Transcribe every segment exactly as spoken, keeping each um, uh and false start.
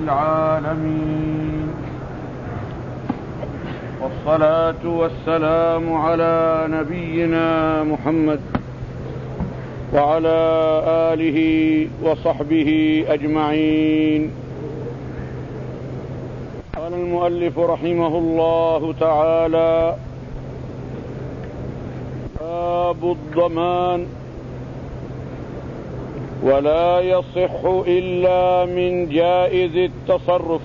العالمين، والصلاة والسلام على نبينا محمد وعلى آله وصحبه أجمعين. قال المؤلف رحمه الله تعالى: باب الضمان. ولا يصح إلا من جائز التصرف،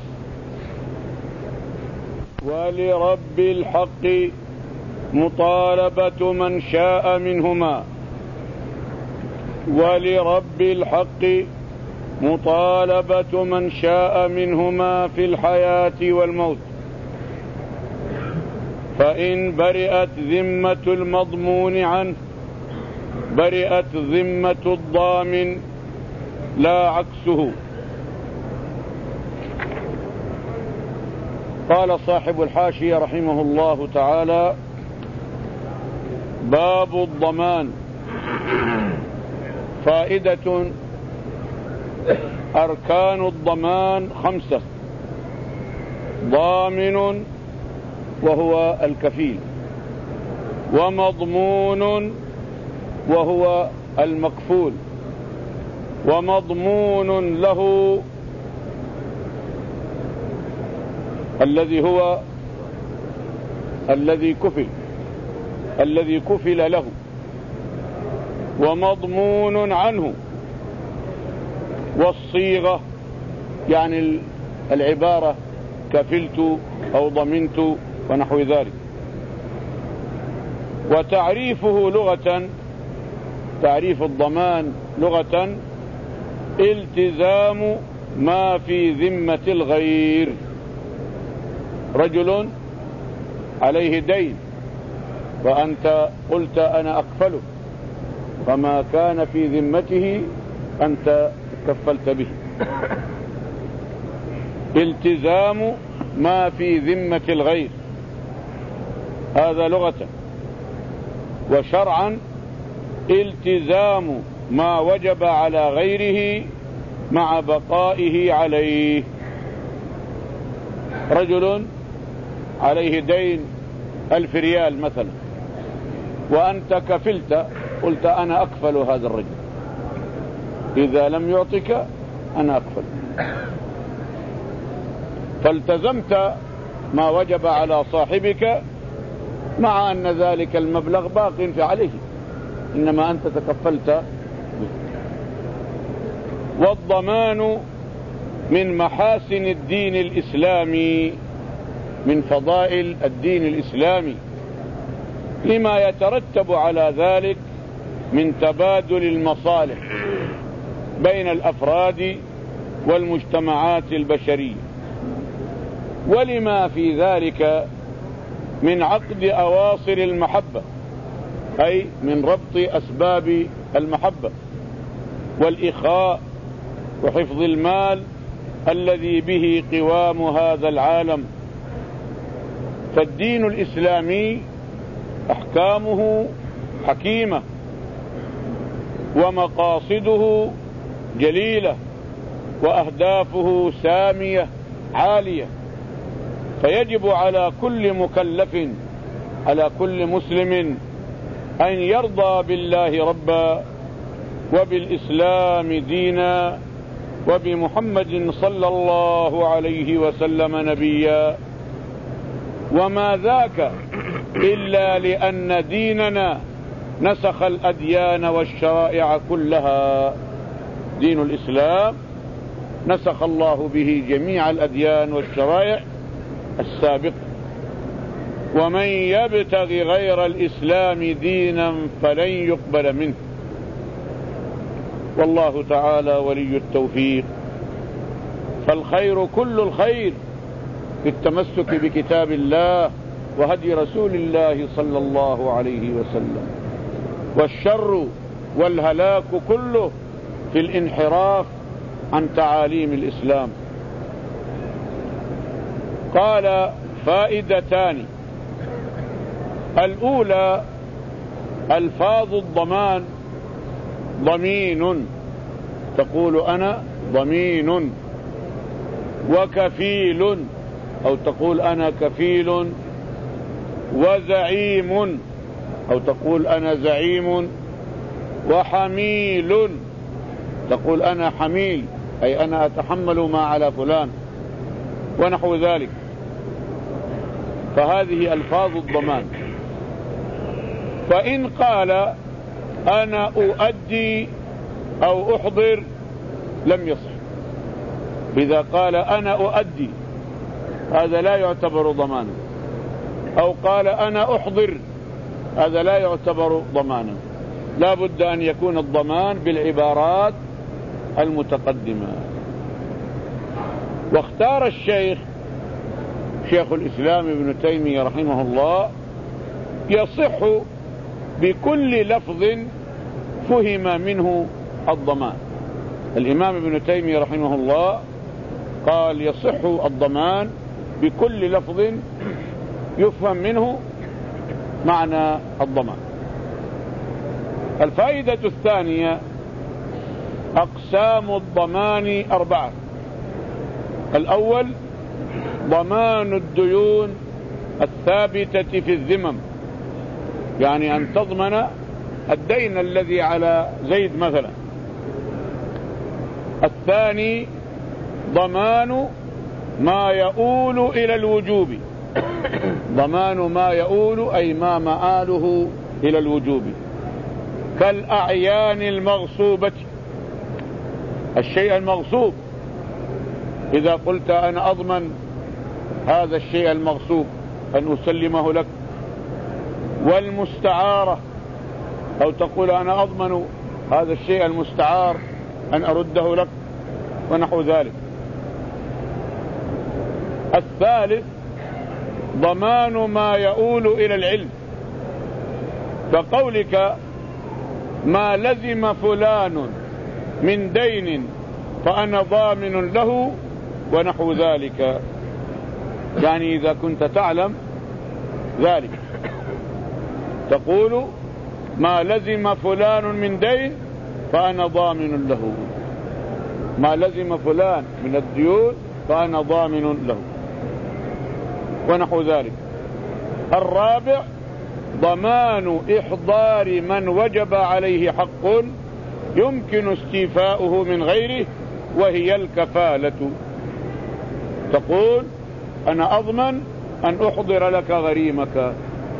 ولرب الحق مطالبة من شاء منهما ولرب الحق مطالبة من شاء منهما في الحياة والموت، فإن برئت ذمة المضمون عنه برئت ذمة الضامن لا عكسه. قال صاحب الحاشية رحمه الله تعالى: باب الضمان. فائدة: أركان الضمان خمسة: ضامن وهو الكفيل، ومضمون وهو المكفول، ومضمون له الذي هو الذي كفل الذي كفل له، ومضمون عنه. والصيغة يعني العبارة كفلت أو ضمنت ونحو ذلك. وتعريفه لغة، تعريف الضمان لغة: التزام ما في ذمة الغير. رجل عليه دين وأنت قلت أنا أكفله، فما كان في ذمته أنت كفلت به. التزام ما في ذمة الغير، هذا لغة. وشرعا: التزام ما وجب على غيره مع بقائه عليه. رجل عليه دين ألف ريال مثلا، وأنت كفلت، قلت أنا أكفل هذا الرجل، إذا لم يعطك أنا أكفل. فالتزمت ما وجب على صاحبك مع أن ذلك المبلغ باق عليه، إنما أنت تكفلت به. والضمان من محاسن الدين الإسلامي، من فضائل الدين الإسلامي، لما يترتب على ذلك من تبادل المصالح بين الأفراد والمجتمعات البشرية، ولما في ذلك من عقد أواصر المحبة، أي من ربط أسباب المحبة والإخاء وحفظ المال الذي به قوام هذا العالم. فالدين الإسلامي أحكامه حكيمة، ومقاصده جليلة، وأهدافه سامية عالية. فيجب على كل مكلف، على كل مسلم، أن يرضى بالله ربا، وبالإسلام دينا، وبمحمد صلى الله عليه وسلم نبيا. وما ذاك إلا لأن ديننا نسخ الأديان والشرائع كلها. دين الإسلام نسخ الله به جميع الأديان والشرائع السابقة. ومن يبتغي غير الإسلام دينا فلن يقبل منه، والله تعالى ولي التوفيق. فالخير كل الخير في التمسك بكتاب الله وهدي رسول الله صلى الله عليه وسلم، والشر والهلاك كله في الانحراف عن تعاليم الإسلام. قال: فائدتان: الأولى ألفاظ الضمان. ضمين، تقول أنا ضمين، وكفيل، أو تقول أنا كفيل وزعيم، أو تقول أنا زعيم وحميل، تقول أنا حميل أي أنا أتحمل ما على فلان ونحو ذلك. فهذه ألفاظ الضمان. فإن قال أنا أؤدي أو أحضر لم يصح. إذا قال أنا أؤدي هذا لا يعتبر ضمانا، أو قال أنا أحضر هذا لا يعتبر ضمانا. لا بد أن يكون الضمان بالعبارات المتقدمة. واختار الشيخ شيخ الإسلام ابن تيمية رحمه الله يصح بكل لفظ فهم منه الضمان. الإمام ابن تيمية رحمه الله قال يصح الضمان بكل لفظ يفهم منه معنى الضمان. الفائدة الثانية أقسام الضمان أربعة. الأول ضمان الديون الثابتة في الذمم، يعني أن تضمن الدين الذي على زيد مثلا. الثاني ضمان ما يؤول إلى الوجوب، ضمان ما يؤول أي ما مآله إلى الوجوب، كالأعيان المغصوبة، الشيء المغصوب إذا قلت أنا أضمن هذا الشيء المغصوب أن أسلمه لك، والمستعارة، أو تقول أنا أضمن هذا الشيء المستعار أن أرده لك ونحو ذلك. الثالث ضمان ما يؤول إلى العلم، كقولك ما لزم فلان من دين فأنا ضامن له ونحو ذلك، يعني إذا كنت تعلم ذلك تقول ما لزم فلان من دين فأنا ضامن له، ما لزم فلان من الديون فأنا ضامن له ونحو ذلك. الرابع ضمان إحضار من وجب عليه حق يمكن استيفاؤه من غيره وهي الكفالة، تقول أنا أضمن أن أحضر لك غريمك.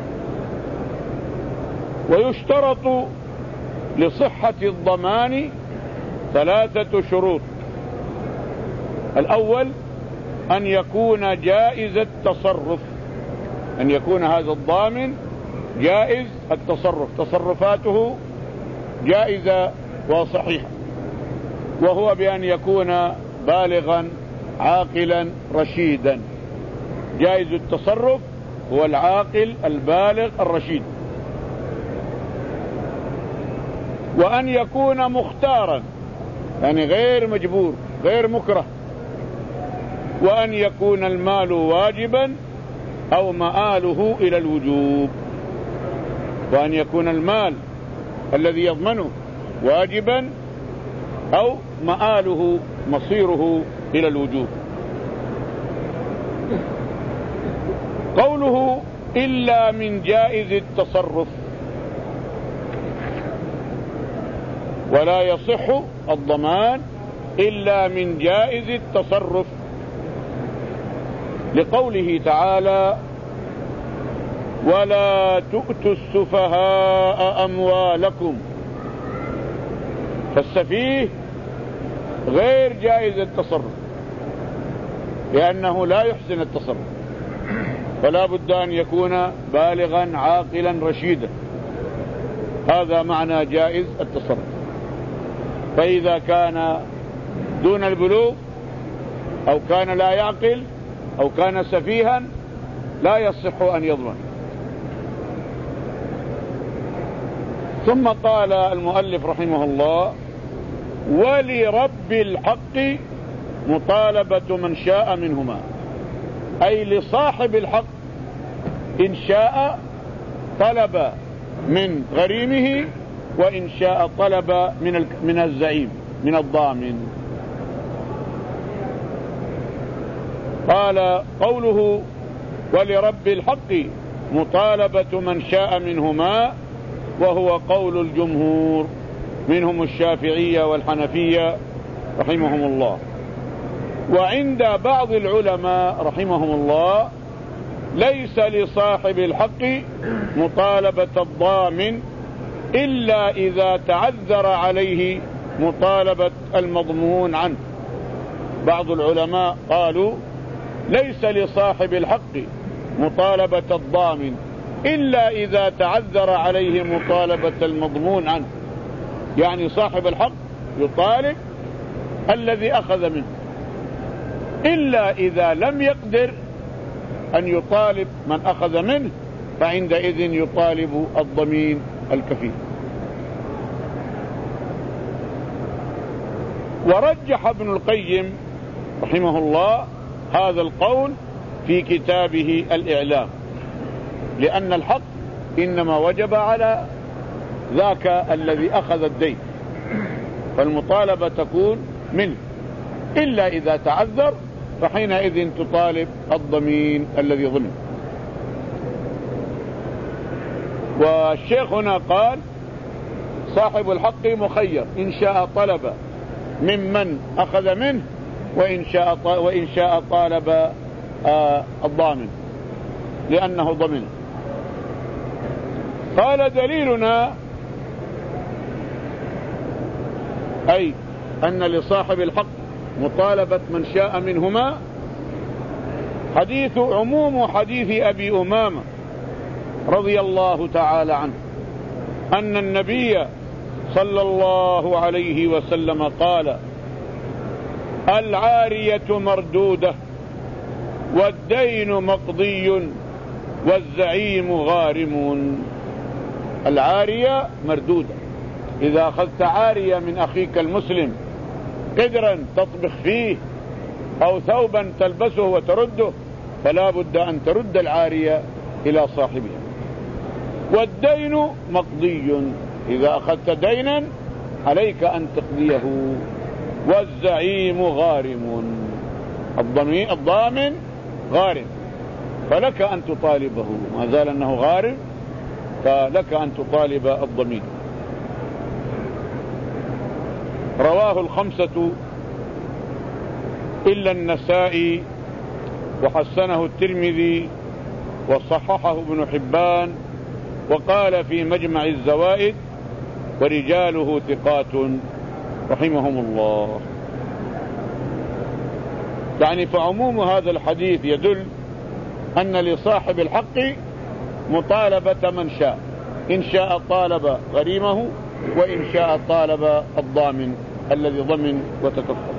ويشترط لصحة الضمان ثلاثة شروط. الأول أن يكون جائز التصرف، أن يكون هذا الضامن جائز التصرف، تصرفاته جائزة وصحيحة، وهو بأن يكون بالغا عاقلا رشيدا. جائز التصرف هو العاقل البالغ الرشيد. وأن يكون مختارا، يعني غير مجبور غير مكره. وأن يكون المال واجبا أو مآله إلى الوجوب، وأن يكون المال الذي يضمنه واجبا أو مآله مصيره إلى الوجوب. قوله إلا من جائز التصرف، ولا يصح الضمان إلا من جائز التصرف، لقوله تعالى ولا تؤتوا السفهاء أموالكم. فالسفيه غير جائز التصرف لأنه لا يحسن التصرف، فلا بد أن يكون بالغا عاقلا رشيدا، هذا معنى جائز التصرف. فإذا كان دون البلوغ أو كان لا يعقل أو كان سفيها لا يصح أن يضمن. ثم قال المؤلف رحمه الله ولرب الحق مطالبة من شاء منهما، أي لصاحب الحق إن شاء طلب من غريمه وإن شاء طلب من من الزعيم من الضامن. قال قوله ولرب الحق مطالبة من شاء منهما، وهو قول الجمهور منهم الشافعية والحنفية رحمهم الله. وعند بعض العلماء رحمهم الله ليس لصاحب الحق مطالبة الضامن إلا إذا تعذر عليه مطالبة المضمون عنه. بعض العلماء قالوا ليس لصاحب الحق مطالبة الضامن إلا إذا تعذر عليه مطالبة المضمون عنه، يعني صاحب الحق يطالب الذي أخذ منه، إلا إذا لم يقدر أن يطالب من أخذ منه فعندئذ يطالب الضمين الكفيل. ورجح ابن القيم رحمه الله هذا القول في كتابه الإعلام، لأن الحق إنما وجب على ذاك الذي أخذ الدين، فالمطالبة تكون منه، إلا إذا تعذر فحينئذ تطالب الضمين الذي ضمن. والشيخ هنا قال صاحب الحق مخير، إن شاء طلب ممن أخذ منه، وإن شاء وإن شاء طالب آه الضامن لأنه ضمن. قال دليلنا أي أن لصاحب الحق مطالبة من شاء منهما حديث عموم حديث أبي أمامة رضي الله تعالى عنه أن النبي صلى الله عليه وسلم قال العارية مردودة والدين مقضي والزعيم غارم. العارية مردودة، إذا أخذت عارية من أخيك المسلم قدرا تطبخ فيه أو ثوبا تلبسه وترده فلا بد أن ترد العارية إلى صاحبها. والدين مقضي، إذا أخذت دينا عليك أن تقضيه. والزعيم غارم، الضامن غارم فلك أن تطالبه، ما زال أنه غارم فلك أن تطالب الضمين. رواه الخمسة إلا النسائي وحسنه الترمذي وصححه ابن حبان وقال في مجمع الزوائد ورجاله ثقات رحمهم الله. يعني فعموم هذا الحديث يدل أن لصاحب الحق مطالبة من شاء، إن شاء طالب غريمه وإن شاء طالب الضامن الذي ضمن وتكفل.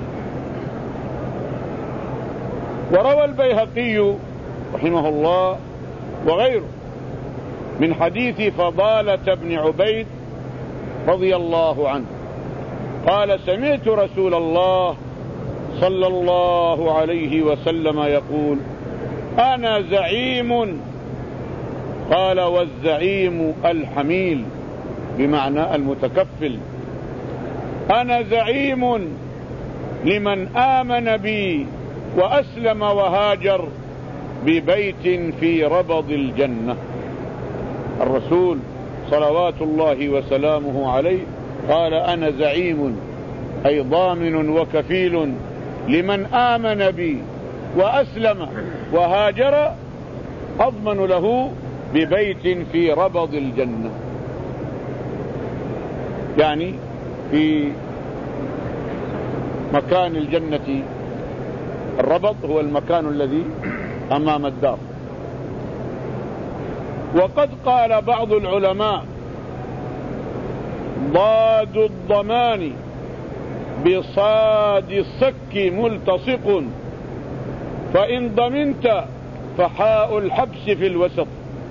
وروى البيهقي رحمه الله وغيره من حديث فضالة بن عبيد رضي الله عنه قال سمعت رسول الله صلى الله عليه وسلم يقول أنا زعيم. قال والزعيم الحميل بمعنى المتكفل. أنا زعيم لمن آمن بي وأسلم وهاجر ببيت في ربض الجنة. الرسول صلوات الله وسلامه عليه قال أنا زعيم أي ضامن وكفيل لمن آمن بي وأسلم وهاجر أضمن له ببيت في ربض الجنة، يعني في مكان الجنة. الربض هو المكان الذي أمام الدار. وقد قال بعض العلماء ضاد الضمان بصاد السك ملتصق فإن ضمنت فحاء الحبس في الوسط.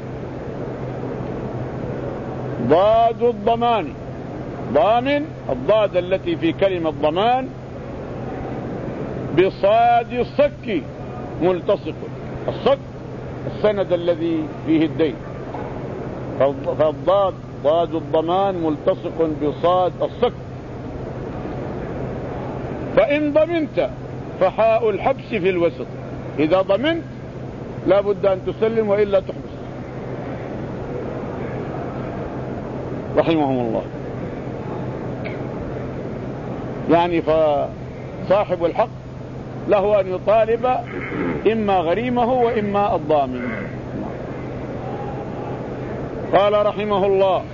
ضاد الضمان، ضامن الضاد التي في كلمة ضمان بصاد الصك ملتصق. الصك السند الذي فيه الدين، فالضاد ضاد الضمان ملتصق بصاد الصك. فإن ضمنت فحاء الحبس في الوسط، إذا ضمنت لا بد أن تسلم وإلا تحبس. رحمهم الله. يعني فصاحب الحق له أن يطالب إما غريمه وإما الضامن. قال رحمه الله: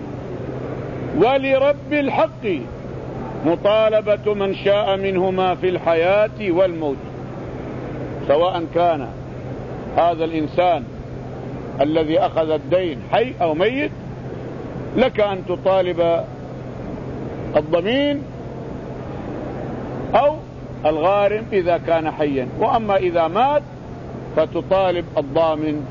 ولرب الحق مطالبة من شاء منهما في الحياة والموت، سواء كان هذا الإنسان الذي أخذ الدين حي أو ميت، لك أن تطالب الضمين أو الغارم إذا كان حيا، وأما إذا مات فتطالب الضامن.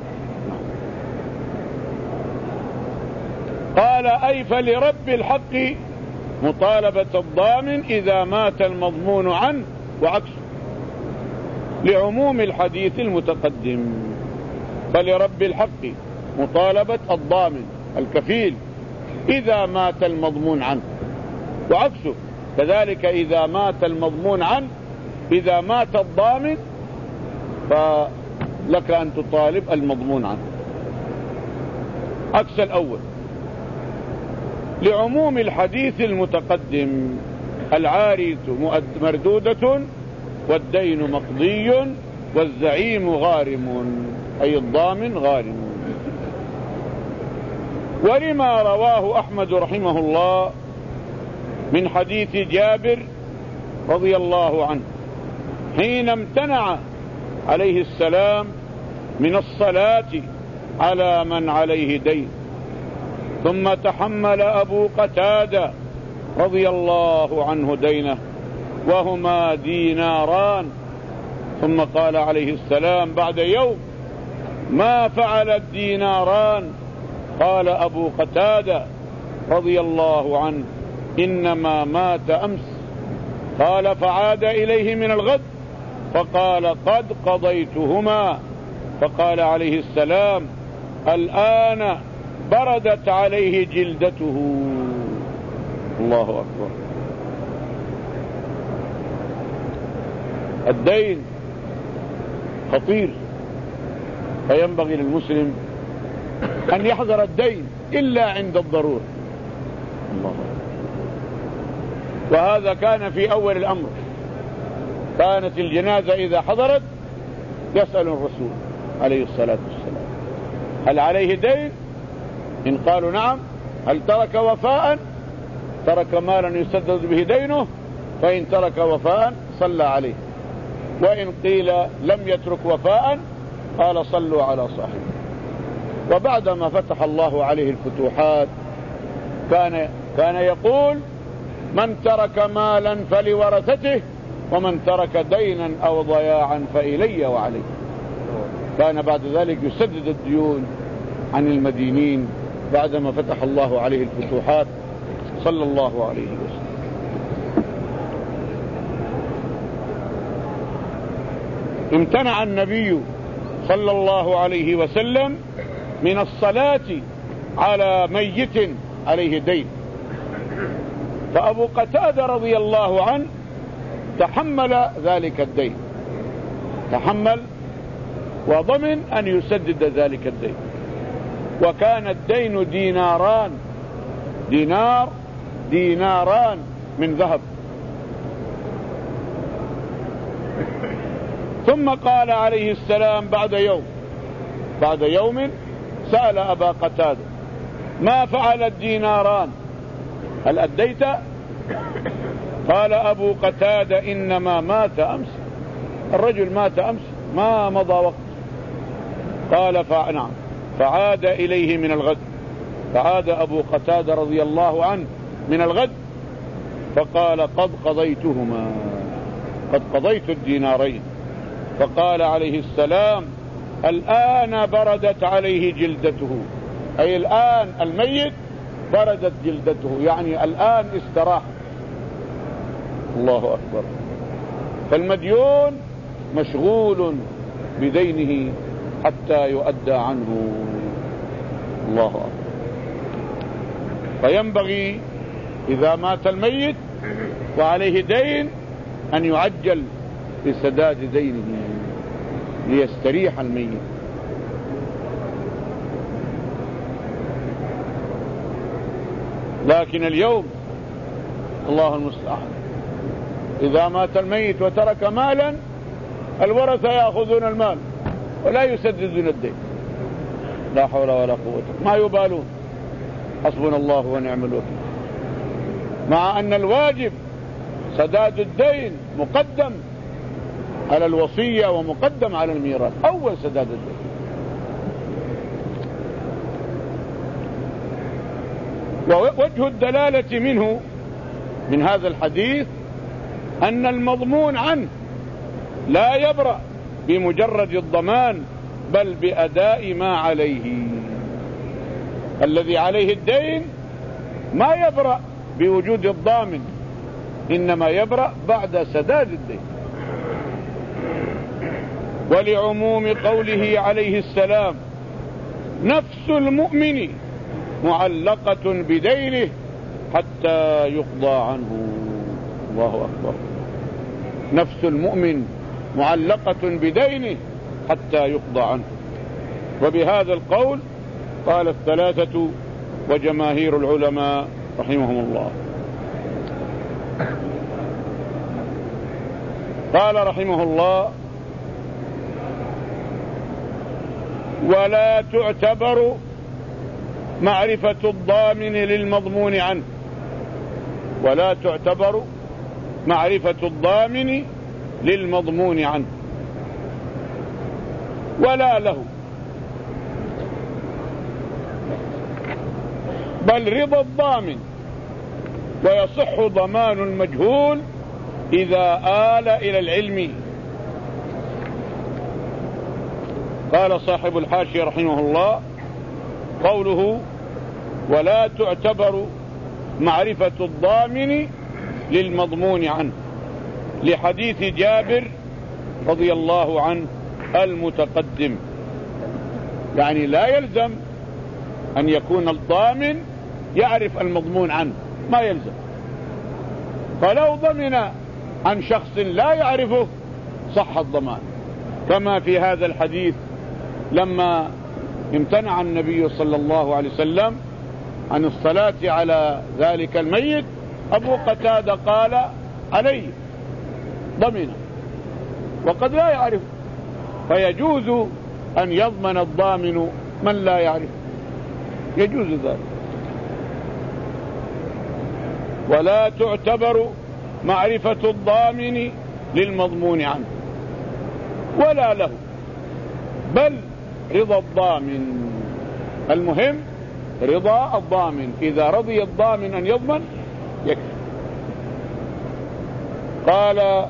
قال: أي فلرب الحق مطالبة الضامن إذا مات المضمون عنه وعكسه، لعموم الحديث المتقدم. فلرب الحق مطالبة الضامن الكفيل إذا مات المضمون عنه، وعكسه كذلك إذا مات المضمون عنه. إذا مات الضامن فلك أن تطالب المضمون عنه، عكس الأول. لعموم الحديث المتقدم: العارية مردودة والدين مقضي والزعيم غارم، أي الضامن غارم. ولما رواه أحمد رحمه الله من حديث جابر رضي الله عنه حين امتنع عليه السلام من الصلاة على من عليه دين، ثم تحمل أبو قتادة رضي الله عنه دينه وهما ديناران، ثم قال عليه السلام بعد يوم: ما فعل الديناران؟ قال أبو قتادة رضي الله عنه: إنما مات أمس. قال: فعاد إليه من الغد فقال: قد قضيتهما. فقال عليه السلام: الآن بردت عليه جلدته. الله أكبر. الدين خطير، فينبغي للمسلم أن يحذر الدين إلا عند الضرورة. الله أكبر. وهذا كان في أول الأمر، كانت الجنازة إذا حضرت يسأل الرسول عليه الصلاة والسلام: هل عليه دين؟ إن قالوا نعم: هل ترك وفاء؟ ترك مالا يسدد به دينه، فإن ترك وفاء صلى عليه، وإن قيل لم يترك وفاء قال: صلوا على صاحبه. وبعدما فتح الله عليه الفتوحات كان كان يقول: من ترك مالا فلورثته، ومن ترك دينا أو ضياعا فإلي وعلي. كان بعد ذلك يسدد الديون عن المدينين بعدما فتح الله عليه الفتوحات صلى الله عليه وسلم. امتنع النبي صلى الله عليه وسلم من الصلاة على ميت عليه دين، فأبو قتادة رضي الله عنه تحمل ذلك الدين، تحمل وضمن أن يسدد ذلك الدين. وكان الدين ديناران، دينار ديناران من ذهب. ثم قال عليه السلام بعد يوم بعد يوم سأل أبا قتادة: ما فعل الديناران؟ هل أديت؟ قال أبو قتادة: إنما مات أمس. الرجل مات أمس، ما مضى وقت. قال: فنعم. فعاد إليه من الغد، فعاد أبو قتادة رضي الله عنه من الغد فقال: قد قضيتهما، قد قضيت الدينارين. فقال عليه السلام: الآن بردت عليه جلدته، أي الآن الميت بردت جلدته، يعني الآن استراح. الله أكبر. فالمديون مشغول بدينه حتى يؤدى عنه. الله أكبر. فينبغي إذا مات الميت وعليه دين أن يعجل بسداد دينه. ليستريح الميت. لكن اليوم الله المستعان، إذا مات الميت وترك مالا الورثة يأخذون المال ولا يسددون الدين، لا حول ولا قوة، ما يبالون، حسبنا الله ونعم الوكيل. مع أن الواجب سداد الدين مقدم على الوصية ومقدم على الميراث، أول سداد الدين. ووجه الدلالة منه من هذا الحديث أن المضمون عنه لا يبرأ بمجرد الضمان بل بأداء ما عليه. الذي عليه الدين ما يبرأ بوجود الضامن، إنما يبرأ بعد سداد الدين. ولعموم قوله عليه السلام: نفس المؤمن معلقة بدينه حتى يقضى عنه. الله أكبر. نفس المؤمن معلقة بدينه حتى يقضى عنه. وبهذا القول قال الثلاثة وجماهير العلماء رحمهم الله. قال رحمه الله: ولا تعتبر معرفة الضامن للمضمون عنه، ولا تعتبر معرفة الضامن للمضمون عنه ولا له، بل رضا الضامن، ويصح ضمان المجهول إذا آل إلى العلم. قال صاحب الحاشية رحمه الله: قوله ولا تعتبر معرفة الضامن للمضمون عنه لحديث جابر رضي الله عنه المتقدم، يعني لا يلزم أن يكون الضامن يعرف المضمون عنه، ما يلزم. فلو ضمن عن شخص لا يعرفه صح الضمان، كما في هذا الحديث لما امتنع النبي صلى الله عليه وسلم عن الصلاة على ذلك الميت، أبو قتادة قال عليه ضمن وقد لا يعرف، فيجوز أن يضمن الضامن من لا يعرف، يجوز ذلك. ولا تعتبر معرفة الضامن للمضمون عنه ولا له، بل رضا الضامن. المهم رضا الضامن، إذا رضي الضامن أن يضمن يكفي. قال: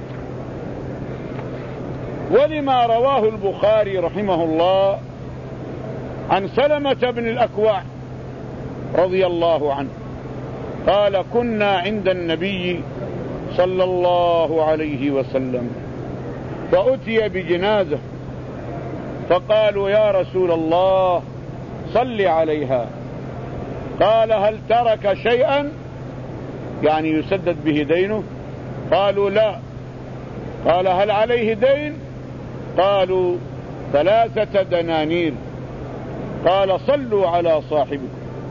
ولما رواه البخاري رحمه الله عن سلمة بن الأكوع رضي الله عنه قال: كنا عند النبي صلى الله عليه وسلم فأتي بجنازة فقالوا: يا رسول الله صل عليها. قال: هل ترك شيئا يعني يسدد به دينه؟ قالوا: لا. قال: هل عليه دين؟ قالوا: ثلاثة دنانير. قال: صلوا على صاحبكم.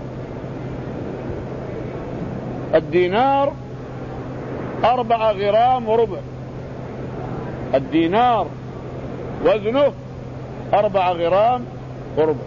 الدينار أربع غرام وربع، الدينار وزنه أربع غرام وربع.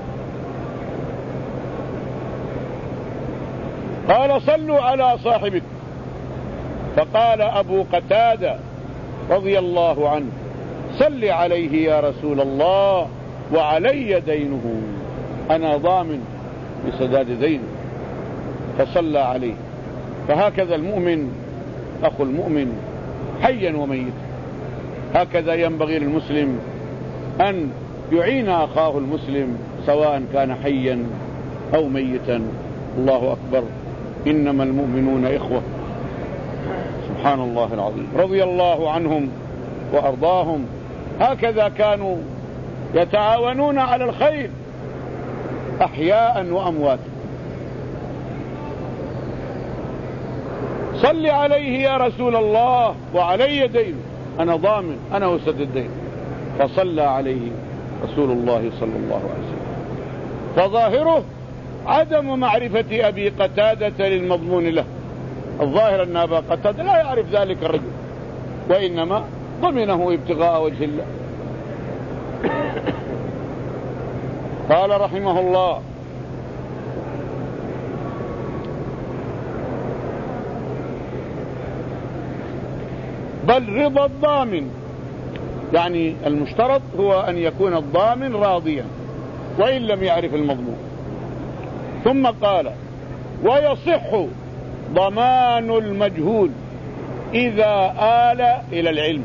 قال: صلوا على صاحبكم. فقال أبو قتادة رضي الله عنه: صل عليه يا رسول الله وعلي دينه، أنا ضامن بسداد دينه. فصلى عليه. فهكذا المؤمن أخو المؤمن حيا وميتا، هكذا ينبغي للمسلم أن يعين أخاه المسلم سواء كان حيا أو ميتا. الله أكبر، إنما المؤمنون إخوة. سبحان الله العظيم. رضي الله عنهم وأرضاهم، هكذا كانوا يتعاونون على الخير أحياء وأموات. صل عليه يا رسول الله وعلي دين، أنا ضامن، أنا أسدد الدين. فصلى عليه رسول الله صلى الله عليه وسلم. فظاهره عدم معرفة أبي قتادة للمضمون له. الظاهر أن أبا قتادة لا يعرف ذلك الرجل، وإنما ضمنه ابتغاء وجه الله. قال رحمه الله: بل رضا الضامن، يعني المشترط هو أن يكون الضامن راضيا وإن لم يعرف المضمون. ثم قال: ويصح ضمان المجهول إذا آل إلى العلم.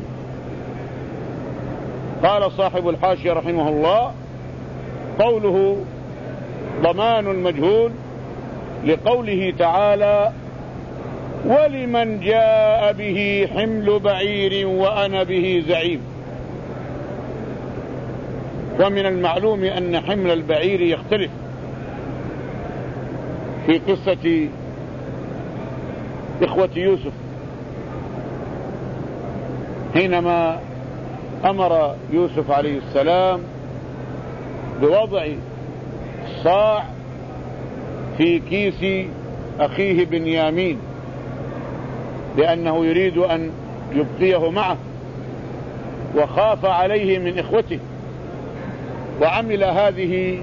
قال صاحب الحاشية رحمه الله: قوله ضمان المجهول لقوله تعالى: ولمن جاء به حمل بعير وأنا به زعيم. ومن المعلوم أن حمل البعير يختلف. في قصة إخوة يوسف حينما أمر يوسف عليه السلام بوضع الصاع في كيس أخيه بنيامين لأنه يريد أن يبقيه معه، وخاف عليه من إخوته، وعمل هذه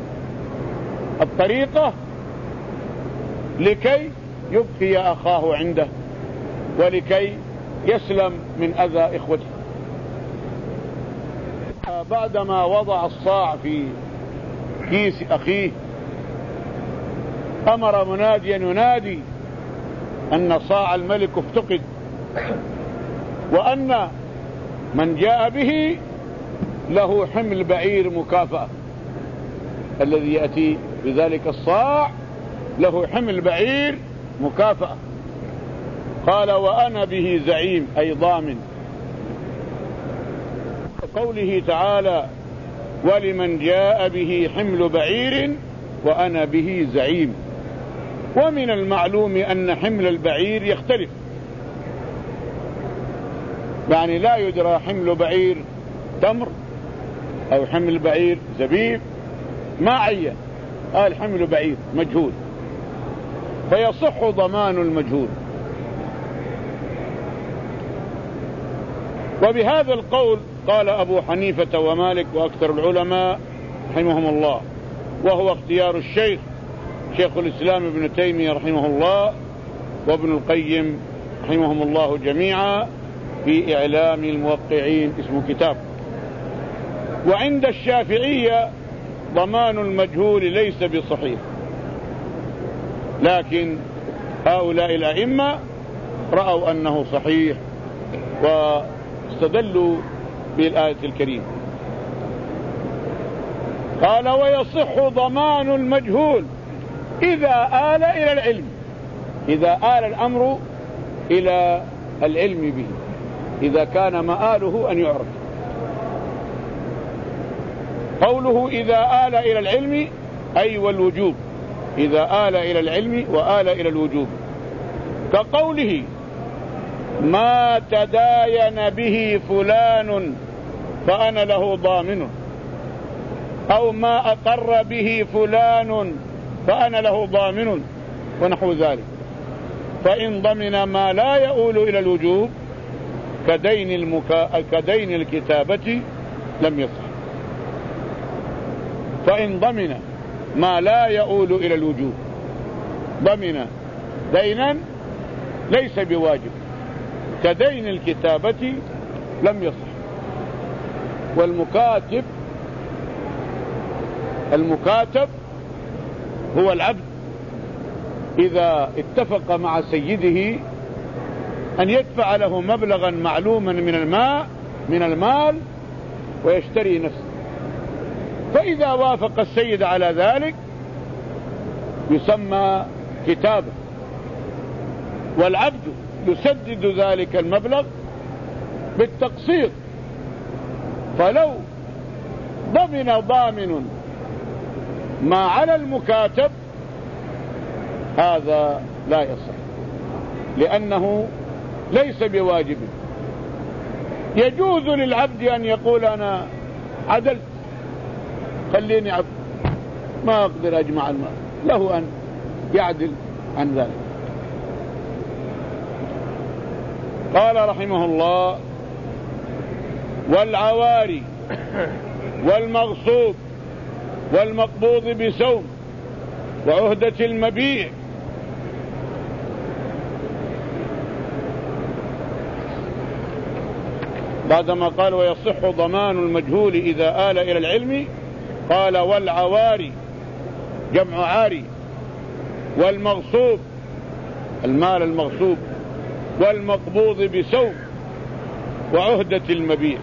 الطريقة لكي يبقي أخاه عنده ولكي يسلم من أذى إخوته. بعدما وضع الصاع في كيس أخيه أمر مناديا ينادي أن صاع الملك افتقد، وأن من جاء به له حمل بعير مكافأة. الذي يأتي بذلك الصاع له حمل بعير مكافأة. قال: وأنا به زعيم، أي ضامن. قوله تعالى: ولمن جاء به حمل بعير وأنا به زعيم. ومن المعلوم أن حمل البعير يختلف، يعني لا يدرى حمل بعير تمر أو حمل بعير زبيب، ما عين، قال حمل بعير مجهول، فيصح ضمان المجهول. وبهذا القول قال أبو حنيفة ومالك وأكثر العلماء رحمهم الله، وهو اختيار الشيخ شيخ الإسلام ابن تيمية رحمه الله وابن القيم رحمهم الله جميعا في إعلام الموقعين، اسم كتاب. وعند الشافعية ضمان المجهول ليس بصحيح، لكن هؤلاء الأئمة رأوا أنه صحيح واستدلوا بالآية الكريمة. قال: ويصح ضمان المجهول إذا آل إلى العلم، إذا آل الأمر إلى العلم به، إذا كان مآله أن يعرف. قوله إذا آل إلى العلم أي والوجوب، إذا آل إلى العلم وآل إلى الوجوب، كقوله: ما تداين به فلان فأنا له ضامن، أو ما أقر به فلان فأنا له ضامن، ونحو ذلك. فإن ضمن ما لا يؤول إلى الوجوب كدين, المكا... كدين الكتابة لم يصح. فإن ضمن ما لا يؤول إلى الوجوب، ضمن دينا ليس بواجب كدين الكتابة لم يصح. والمكاتب المكاتب هو العبد إذا اتفق مع سيده أن يدفع له مبلغا معلوما من الماء من المال ويشتري نفسه، فإذا وافق السيد على ذلك يسمى كتابة، والعبد يسدد ذلك المبلغ بالتقسيط. فلو ضمن ضامن ما على المكاتب هذا لا يصح، لأنه ليس بواجب. يجوز للعبد أن يقول أنا عدلت، خليني عبد ما أقدر أجمع المال، له أن يعدل عن ذلك. قال رحمه الله: والعواري والمغصوب والمقبوض بسوم وعهدة المبيع بعدما قال ويصح ضمان المجهول إذا آل إلى العلم، قال والعواري جمع عاري، والمغصوب المال المغصوب، والمقبوض بسوم وعهدة المبيع.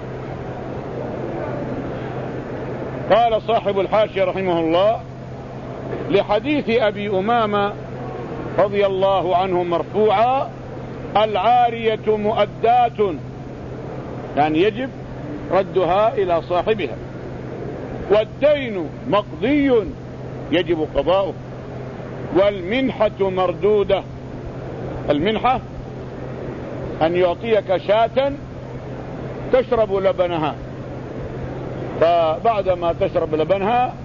قال صاحب الحاشية رحمه الله: لحديث أبي أمامة رضي الله عنه مرفوعا: العارية مؤداة، يعني يجب ردها إلى صاحبها، والدين مقضي يجب قضاؤه، والمنحة مردودة. المنحة أن يعطيك شاة تشرب لبنها، فبعدما تشرب لبنها